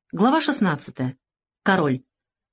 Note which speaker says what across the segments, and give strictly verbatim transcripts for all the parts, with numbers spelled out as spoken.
Speaker 1: Глава шестнадцатая. Король.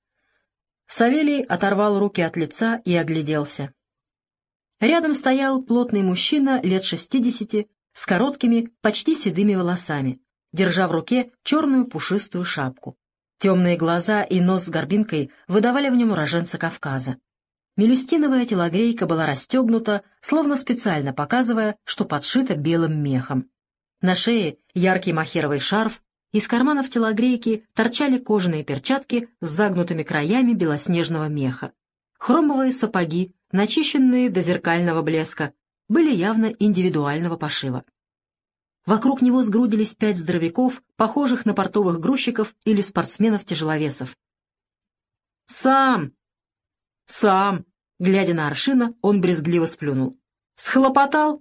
Speaker 1: Савелий оторвал руки от лица и огляделся. Рядом стоял плотный мужчина лет шестидесяти с короткими, почти седыми волосами, держа в руке черную пушистую шапку. Темные глаза и нос с горбинкой выдавали в нем уроженца Кавказа. Мелюстиновая телогрейка была расстегнута, словно специально показывая, что подшита белым мехом. На шее яркий мохеровый шарф, из карманов телогрейки торчали кожаные перчатки с загнутыми краями белоснежного меха. Хромовые сапоги, начищенные до зеркального блеска, были явно индивидуального пошива. Вокруг него сгрудились пять здоровяков, похожих на портовых грузчиков или спортсменов-тяжеловесов. «Сам! Сам!» Глядя на Аршина, он брезгливо сплюнул. «Схлопотал?»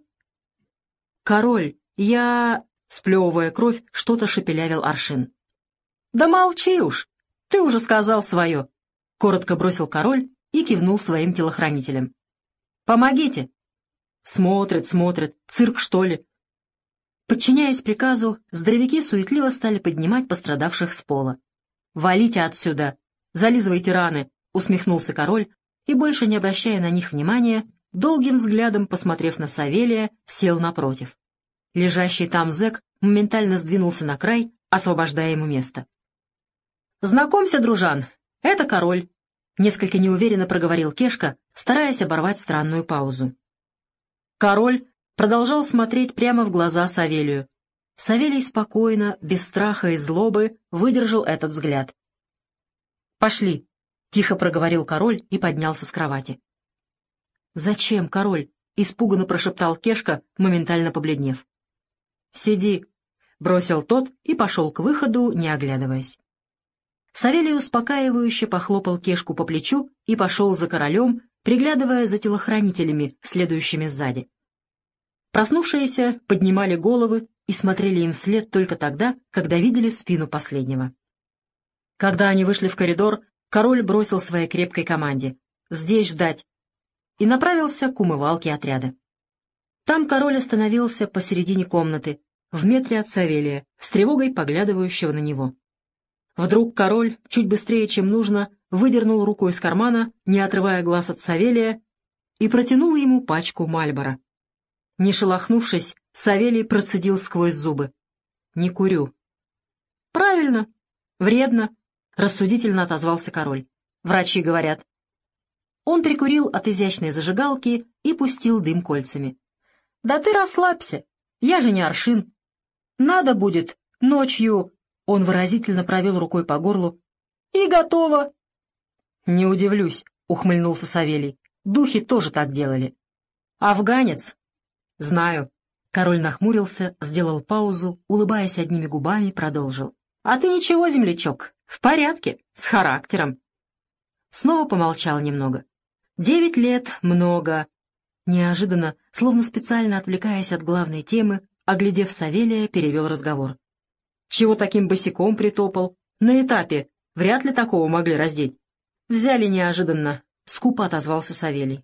Speaker 1: «Король, я...» Сплевывая кровь, что-то шепелявил Аршин. «Да молчи уж! Ты уже сказал свое!» — коротко бросил король и кивнул своим телохранителям. «Помогите!» Смотрят, смотрят. Цирк, что ли? Подчиняясь приказу, здоровяки суетливо стали поднимать пострадавших с пола. «Валите отсюда! Зализывайте раны!» — усмехнулся король и, больше не обращая на них внимания, долгим взглядом, посмотрев на Савелия, сел напротив. Лежащий там зэк моментально сдвинулся на край, освобождая ему место. «Знакомься, дружан, это король», — несколько неуверенно проговорил Кешка, стараясь оборвать странную паузу. Король продолжал смотреть прямо в глаза Савелию. Савелий спокойно, без страха и злобы, выдержал этот взгляд. «Пошли», — тихо проговорил король и поднялся с кровати. «Зачем, король?» — испуганно прошептал Кешка, моментально побледнев. «Сиди», — бросил тот и пошел к выходу, не оглядываясь. Савелий успокаивающе похлопал Кешку по плечу и пошел за королем, приглядывая за телохранителями, следующими сзади. Проснувшиеся поднимали головы и смотрели им вслед только тогда, когда видели спину последнего. Когда они вышли в коридор, король бросил своей крепкой команде «Здесь ждать» и направился к умывалке отряда. Там король остановился посередине комнаты, в метре от Савелия, с тревогой поглядывающего на него. Вдруг король, чуть быстрее, чем нужно, выдернул руку из кармана, не отрывая глаз от Савелия, и протянул ему пачку Мальборо. Не шелохнувшись, Савелий процедил сквозь зубы. «Не курю». «Правильно. Вредно», — рассудительно отозвался король. «Врачи говорят». Он прикурил от изящной зажигалки и пустил дым кольцами. «Да ты расслабься, я же не Аршин. Надо будет ночью...» Он выразительно провел рукой по горлу. «И готово!» «Не удивлюсь», — ухмыльнулся Савелий. «Духи тоже так делали». «Афганец?» «Знаю». Король нахмурился, сделал паузу, улыбаясь одними губами, продолжил. «А ты ничего, землячок, в порядке, с характером». Снова помолчал немного. «Девять лет — много». Неожиданно, словно специально отвлекаясь от главной темы, оглядев Савелия, перевел разговор. «Чего таким босиком притопал? На этапе вряд ли такого могли раздеть». «Взяли неожиданно», — скупо отозвался Савелий.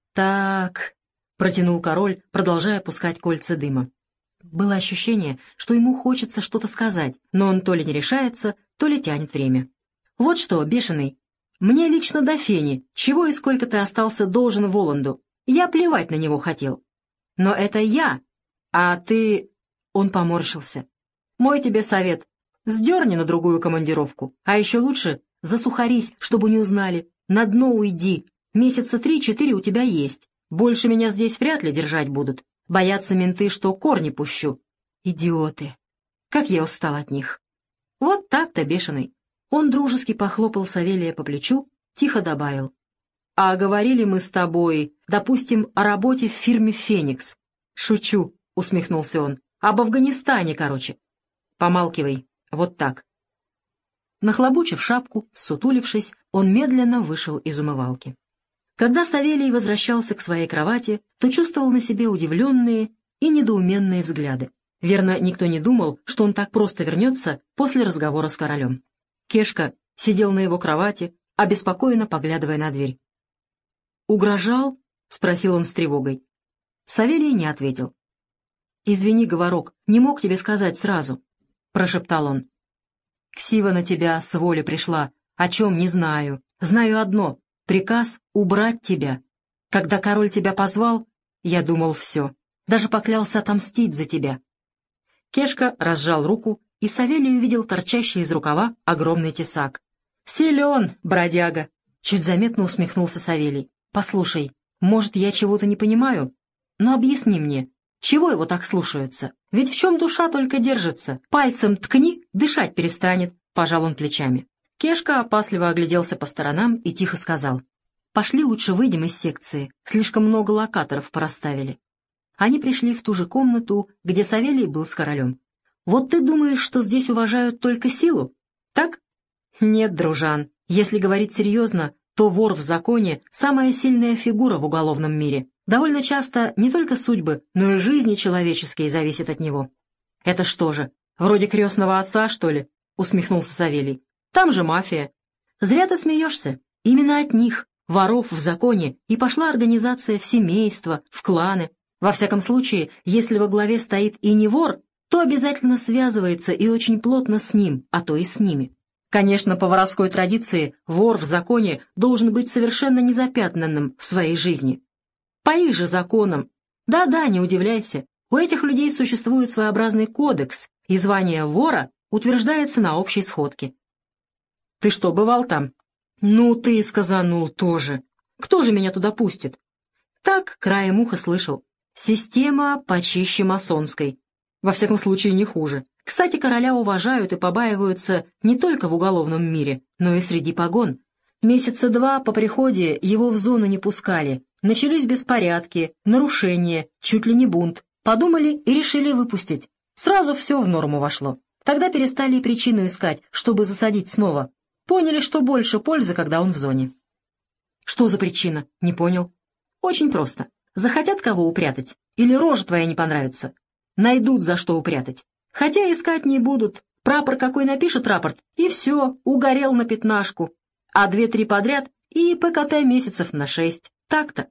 Speaker 1: «Так», — протянул король, продолжая пускать кольца дыма. Было ощущение, что ему хочется что-то сказать, но он то ли не решается, то ли тянет время. «Вот что, бешеный, мне лично до фени, чего и сколько ты остался должен Воланду. Я плевать на него хотел. Но это я, а ты...» Он поморщился. «Мой тебе совет. Сдерни на другую командировку, а еще лучше засухарись, чтобы не узнали. На дно уйди. Месяца три-четыре у тебя есть. Больше меня здесь вряд ли держать будут. Боятся менты, что корни пущу. Идиоты. Как я устал от них». Вот так-то, бешеный. Он дружески похлопал Савелия по плечу, тихо добавил. «А говорили мы с тобой, допустим, о работе в фирме «Феникс». «Шучу», — усмехнулся он. «Об Афганистане, короче». «Помалкивай. Вот так». Нахлобучив шапку, сутулившись, он медленно вышел из умывалки. Когда Савелий возвращался к своей кровати, то чувствовал на себе удивленные и недоуменные взгляды. Верно, никто не думал, что он так просто вернется после разговора с королем. Кешка сидел на его кровати, обеспокоенно поглядывая на дверь. «Угрожал?» — спросил он с тревогой. Савелий не ответил. «Извини, Говорок, не мог тебе сказать сразу», — прошептал он. Ксива на тебя с воли пришла. О чем не знаю. Знаю одно — приказ убрать тебя. Когда король тебя позвал, я думал, все. Даже поклялся отомстить за тебя». Кешка разжал руку, и Савелий увидел торчащий из рукава огромный тесак. «Силен, бродяга!» — чуть заметно усмехнулся Савелий. «Послушай, может, я чего-то не понимаю? Но объясни мне, чего его так слушаются? Ведь в чем душа только держится? Пальцем ткни, дышать перестанет», — пожал он плечами. Кешка опасливо огляделся по сторонам и тихо сказал: «Пошли лучше выйдем из секции, слишком много локаторов порасставили». Они пришли в ту же комнату, где Савелий был с королем. «Вот ты думаешь, что здесь уважают только силу? Так?» «Нет, дружан, если говорить серьезно, то вор в законе — самая сильная фигура в уголовном мире. Довольно часто не только судьбы, но и жизни человеческие зависят от него». «Это что же, вроде крестного отца, что ли?» — усмехнулся Савелий. «Там же мафия». «Зря ты смеешься. Именно от них, воров в законе, и пошла организация в семейства, в кланы. Во всяком случае, если во главе стоит и не вор, то обязательно связывается и очень плотно с ним, а то и с ними. Конечно, по воровской традиции вор в законе должен быть совершенно незапятнанным в своей жизни. По их же законам. Да-да, не удивляйся, у этих людей существует своеобразный кодекс, и звание вора утверждается на общей сходке. Ты что, бывал там? Ну, ты и сказанул тоже. Кто же меня туда пустит? Так, краем уха слышал. Система почище масонской. Во всяком случае, не хуже. Кстати, короля уважают и побаиваются не только в уголовном мире, но и среди погон. Месяца два по приходе его в зону не пускали. Начались беспорядки, нарушения, чуть ли не бунт. Подумали и решили выпустить. Сразу все в норму вошло. Тогда перестали и причину искать, чтобы засадить снова. Поняли, что больше пользы, когда он в зоне. Что за причина? Не понял. Очень просто. Захотят кого упрятать? Или рожа твоя не понравится? Найдут, за что упрятать. Хотя искать не будут. Прапор какой напишет рапорт, и все, угорел на пятнашку. А две-три подряд и ПКТ месяцев на шесть. Так-то.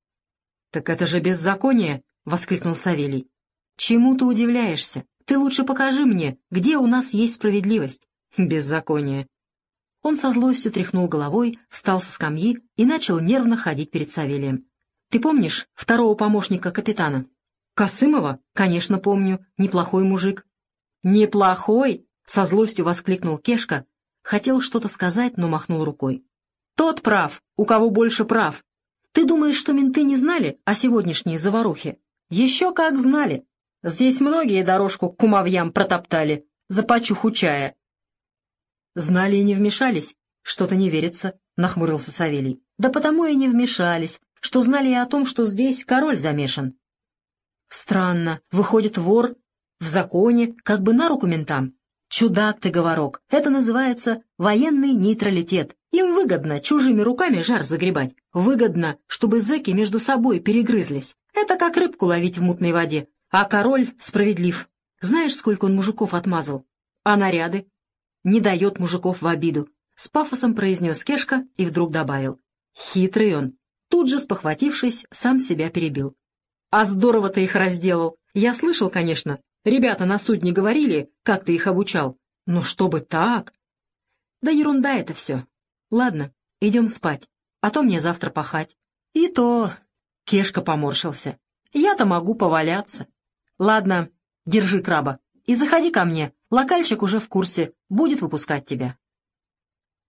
Speaker 1: «Так это же беззаконие!» — воскликнул Савелий. «Чему ты удивляешься? Ты лучше покажи мне, где у нас есть справедливость». «Беззаконие». Он со злостью тряхнул головой, встал со скамьи и начал нервно ходить перед Савелием. «Ты помнишь второго помощника капитана?» «Косымова? Конечно, помню. Неплохой мужик». «Неплохой?» — со злостью воскликнул Кешка. Хотел что-то сказать, но махнул рукой. «Тот прав, у кого больше прав. Ты думаешь, что менты не знали о сегодняшней заварухе? Еще как знали. Здесь многие дорожку к кумовьям протоптали, за почуху чая». «Знали и не вмешались? Что-то не верится», — нахмурился Савелий. «Да потому и не вмешались, что знали и о том, что здесь король замешан». «Странно. Выходит, вор в законе, как бы на руку ментам. Чудак ты, Говорок. Это называется военный нейтралитет. Им выгодно чужими руками жар загребать. Выгодно, чтобы зэки между собой перегрызлись. Это как рыбку ловить в мутной воде. А король справедлив. Знаешь, сколько он мужиков отмазал? А наряды? Не дает мужиков в обиду». С пафосом произнес Кешка и вдруг добавил. «Хитрый он». Тут же, спохватившись, сам себя перебил. «А здорово ты их разделал. Я слышал, конечно. Ребята на судне говорили, как ты их обучал. Но чтобы так...» «Да ерунда это все. Ладно, идем спать, а то мне завтра пахать». «И то...» — Кешка поморщился. «Я-то могу поваляться. Ладно, держи краба и заходи ко мне. Локальщик уже в курсе, будет выпускать тебя».